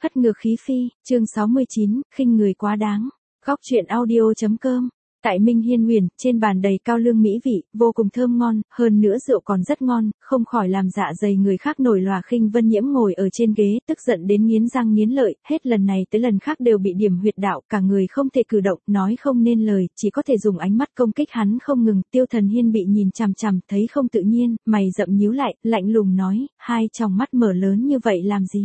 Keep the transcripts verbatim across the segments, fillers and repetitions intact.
Hất ngược khí phi, chương sáu mươi chín, khinh người quá đáng. Góc truyện audio.com. Tại Minh Hiên Huyền, trên bàn đầy cao lương mỹ vị, vô cùng thơm ngon, hơn nữa rượu còn rất ngon, không khỏi làm dạ dày người khác nổi lòa. Khinh Vân Nhiễm ngồi ở trên ghế, tức giận đến nghiến răng nghiến lợi, hết lần này tới lần khác đều bị điểm huyệt đạo, cả người không thể cử động, nói không nên lời, chỉ có thể dùng ánh mắt công kích hắn không ngừng. Tiêu Thần Hiên bị nhìn chằm chằm, thấy không tự nhiên, mày rậm nhíu lại, lạnh lùng nói, hai tròng mắt mở lớn như vậy làm gì?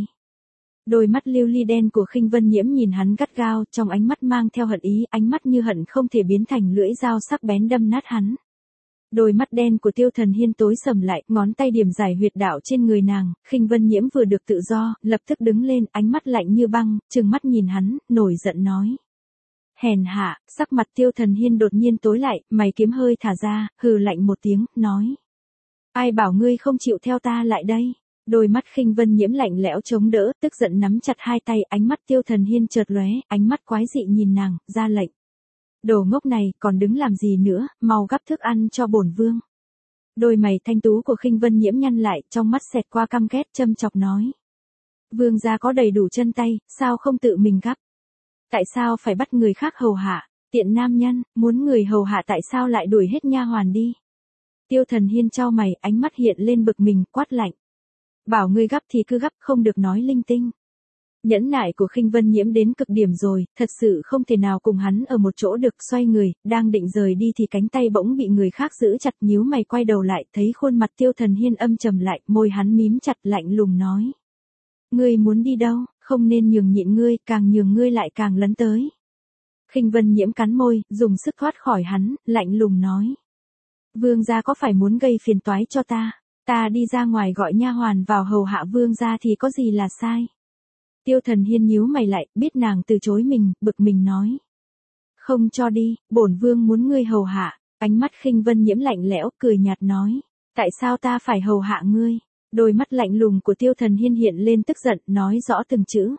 Đôi mắt lưu ly đen của Khinh Vân Nhiễm nhìn hắn gắt gao, trong ánh mắt mang theo hận ý, ánh mắt như hận không thể biến thành lưỡi dao sắc bén đâm nát hắn. Đôi mắt đen của Tiêu Thần Hiên tối sầm lại, ngón tay điểm giải huyệt đạo trên người nàng. Khinh Vân Nhiễm vừa được tự do, lập tức đứng lên, ánh mắt lạnh như băng, trừng mắt nhìn hắn, nổi giận nói. Hèn hạ. Sắc mặt Tiêu Thần Hiên đột nhiên tối lại, mày kiếm hơi thả ra, hừ lạnh một tiếng, nói. Ai bảo ngươi không chịu theo ta lại đây? Đôi mắt Khinh Vân Nhiễm lạnh lẽo chống đỡ, tức giận nắm chặt hai tay, ánh mắt Tiêu Thần Hiên chợt lóe, ánh mắt quái dị nhìn nàng, ra lệnh. Đồ ngốc này, còn đứng làm gì nữa, mau gắp thức ăn cho bổn vương. Đôi mày thanh tú của Khinh Vân Nhiễm nhăn lại, trong mắt xẹt qua căm ghét, châm chọc nói. Vương gia có đầy đủ chân tay, sao không tự mình gắp? Tại sao phải bắt người khác hầu hạ? Tiện nam nhân, muốn người hầu hạ tại sao lại đuổi hết nha hoàn đi? Tiêu Thần Hiên chau mày, ánh mắt hiện lên bực mình, quát lạnh. Bảo ngươi gắp thì cứ gắp, không được nói linh tinh. Nhẫn nại của Khinh Vân Nhiễm đến cực điểm rồi, thật sự không thể nào cùng hắn ở một chỗ được. Xoay người, đang định rời đi thì cánh tay bỗng bị người khác giữ chặt, nhíu mày quay đầu lại, thấy khuôn mặt Tiêu Thần Hiên âm trầm lại, môi hắn mím chặt, lạnh lùng nói. Ngươi muốn đi đâu, không nên nhường nhịn ngươi, càng nhường ngươi lại càng lấn tới. Khinh Vân Nhiễm cắn môi, dùng sức thoát khỏi hắn, lạnh lùng nói. Vương gia có phải muốn gây phiền toái cho ta? Ta đi ra ngoài gọi nha hoàn vào hầu hạ vương gia thì có gì là sai? Tiêu Thần Hiên nhíu mày lại, biết nàng từ chối mình, bực mình nói. Không cho đi, bổn vương muốn ngươi hầu hạ. Ánh mắt Khinh Vân Nhiễm lạnh lẽo, cười nhạt nói. Tại sao ta phải hầu hạ ngươi? Đôi mắt lạnh lùng của Tiêu Thần Hiên hiện lên tức giận, nói rõ từng chữ.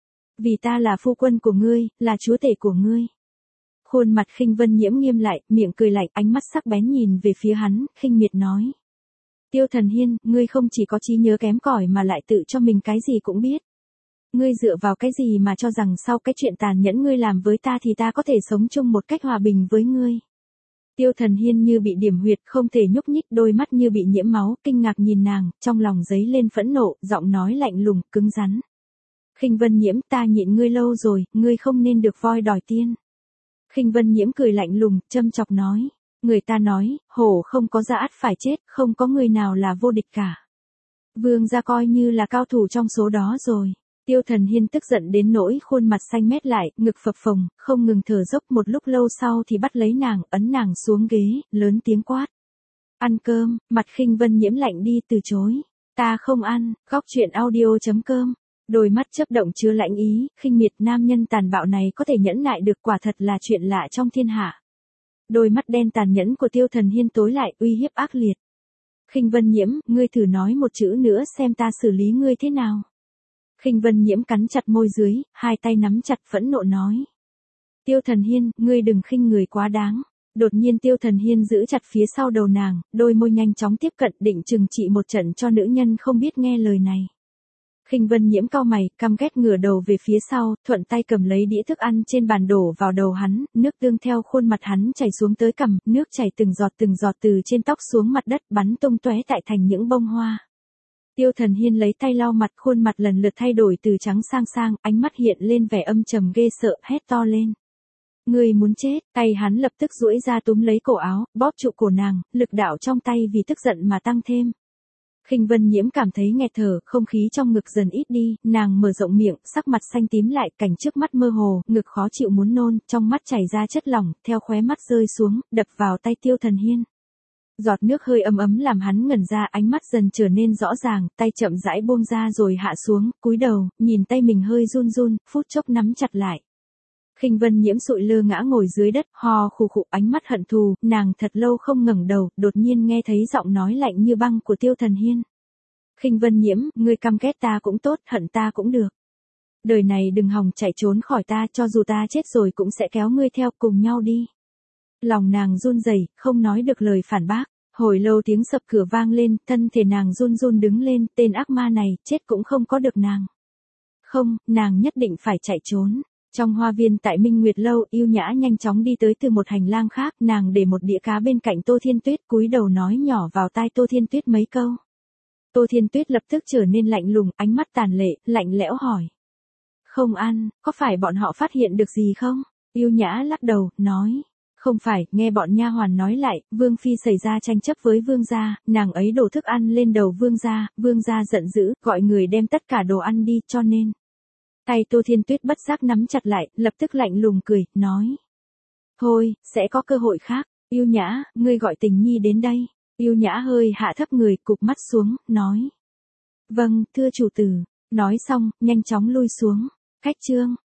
Vì ta là phu quân của ngươi, là chúa tể của ngươi. Khuôn mặt Khinh Vân Nhiễm nghiêm lại, miệng cười lạnh, ánh mắt sắc bén nhìn về phía hắn, khinh miệt nói. Tiêu Thần Hiên, ngươi không chỉ có trí nhớ kém cỏi mà lại tự cho mình cái gì cũng biết. Ngươi dựa vào cái gì mà cho rằng sau cái chuyện tàn nhẫn ngươi làm với ta thì ta có thể sống chung một cách hòa bình với ngươi. Tiêu Thần Hiên như bị điểm huyệt, không thể nhúc nhích, đôi mắt như bị nhiễm máu, kinh ngạc nhìn nàng, trong lòng dấy lên phẫn nộ, giọng nói lạnh lùng, cứng rắn. Khinh Vân Nhiễm, ta nhịn ngươi lâu rồi, ngươi không nên được voi đòi tiên. Khinh Vân Nhiễm cười lạnh lùng, châm chọc nói. Người ta nói, hổ không có da ắt phải chết, không có người nào là vô địch cả. Vương gia coi như là cao thủ trong số đó rồi. Tiêu Thần Hiên tức giận đến nỗi khuôn mặt xanh mét lại, ngực phập phồng, không ngừng thở dốc. Một lúc lâu sau thì bắt lấy nàng, ấn nàng xuống ghế, lớn tiếng quát. Ăn cơm. Mặt Khinh Vân Nhiễm lạnh đi, từ chối. Ta không ăn. Góc truyện audio.com. Đôi mắt chớp động chứa lãnh ý, khinh miệt. Nam nhân tàn bạo này có thể nhẫn nại được, quả thật là chuyện lạ trong thiên hạ. Đôi mắt đen tàn nhẫn của Tiêu Thần Hiên tối lại, uy hiếp ác liệt. Khinh Vân Nhiễm, ngươi thử nói một chữ nữa xem ta xử lý ngươi thế nào. Khinh Vân Nhiễm cắn chặt môi dưới, hai tay nắm chặt, phẫn nộ nói. Tiêu Thần Hiên, ngươi đừng khinh người quá đáng. Đột nhiên Tiêu Thần Hiên giữ chặt phía sau đầu nàng, đôi môi nhanh chóng tiếp cận, định trừng trị một trận cho nữ nhân không biết nghe lời này. Khinh Vân Nhiễm cau mày, căm ghét ngửa đầu về phía sau, thuận tay cầm lấy đĩa thức ăn trên bàn đổ vào đầu hắn, nước tương theo khuôn mặt hắn chảy xuống tới cằm, nước chảy từng giọt từng giọt từ trên tóc xuống mặt đất, bắn tung tóe tại thành những bông hoa. Tiêu Thần Hiên lấy tay lau mặt, khuôn mặt lần lượt thay đổi từ trắng sang sang, ánh mắt hiện lên vẻ âm trầm ghê sợ, hét to lên. Ngươi muốn chết? Tay hắn lập tức duỗi ra túm lấy cổ áo, bóp trụ cổ nàng, lực đạo trong tay vì tức giận mà tăng thêm. Khinh Vân Nhiễm cảm thấy nghẹt thở, không khí trong ngực dần ít đi, nàng mở rộng miệng, sắc mặt xanh tím lại, cảnh trước mắt mơ hồ, ngực khó chịu muốn nôn, trong mắt chảy ra chất lỏng, theo khóe mắt rơi xuống, đập vào tay Tiêu Thần Hiên. Giọt nước hơi ấm ấm làm hắn ngẩn ra, ánh mắt dần trở nên rõ ràng, tay chậm rãi buông ra rồi hạ xuống, cúi đầu, nhìn tay mình hơi run run, phút chốc nắm chặt lại. Khinh Vân Nhiễm sụi lơ ngã ngồi dưới đất, ho khụ khụ, ánh mắt hận thù, nàng thật lâu không ngẩng đầu, đột nhiên nghe thấy giọng nói lạnh như băng của Tiêu Thần Hiên. Khinh Vân Nhiễm, ngươi căm ghét ta cũng tốt, hận ta cũng được. Đời này đừng hòng chạy trốn khỏi ta, cho dù ta chết rồi cũng sẽ kéo ngươi theo, cùng nhau đi. Lòng nàng run rẩy, không nói được lời phản bác. Hồi lâu tiếng sập cửa vang lên, thân thể nàng run run đứng lên, tên ác ma này, chết cũng không có được nàng. Không, nàng nhất định phải chạy trốn. Trong hoa viên tại Minh Nguyệt Lâu, Yêu Nhã nhanh chóng đi tới từ một hành lang khác, nàng để một đĩa cá bên cạnh Tô Thiên Tuyết, cúi đầu nói nhỏ vào tai Tô Thiên Tuyết mấy câu. Tô Thiên Tuyết lập tức trở nên lạnh lùng, ánh mắt tàn lệ, lạnh lẽo hỏi. Không ăn, có phải bọn họ phát hiện được gì không? Yêu Nhã lắc đầu, nói. Không phải, nghe bọn nha hoàn nói lại, Vương Phi xảy ra tranh chấp với Vương gia, nàng ấy đổ thức ăn lên đầu Vương gia, Vương gia giận dữ, gọi người đem tất cả đồ ăn đi, cho nên. Tay Tô Thiên Tuyết bất giác nắm chặt lại, lập tức lạnh lùng cười, nói. Thôi, sẽ có cơ hội khác, Yêu Nhã, ngươi gọi Tình Nhi đến đây. Yêu Nhã hơi hạ thấp người, cụp mắt xuống, nói. Vâng, thưa chủ tử. Nói xong, nhanh chóng lui xuống. Khách trương.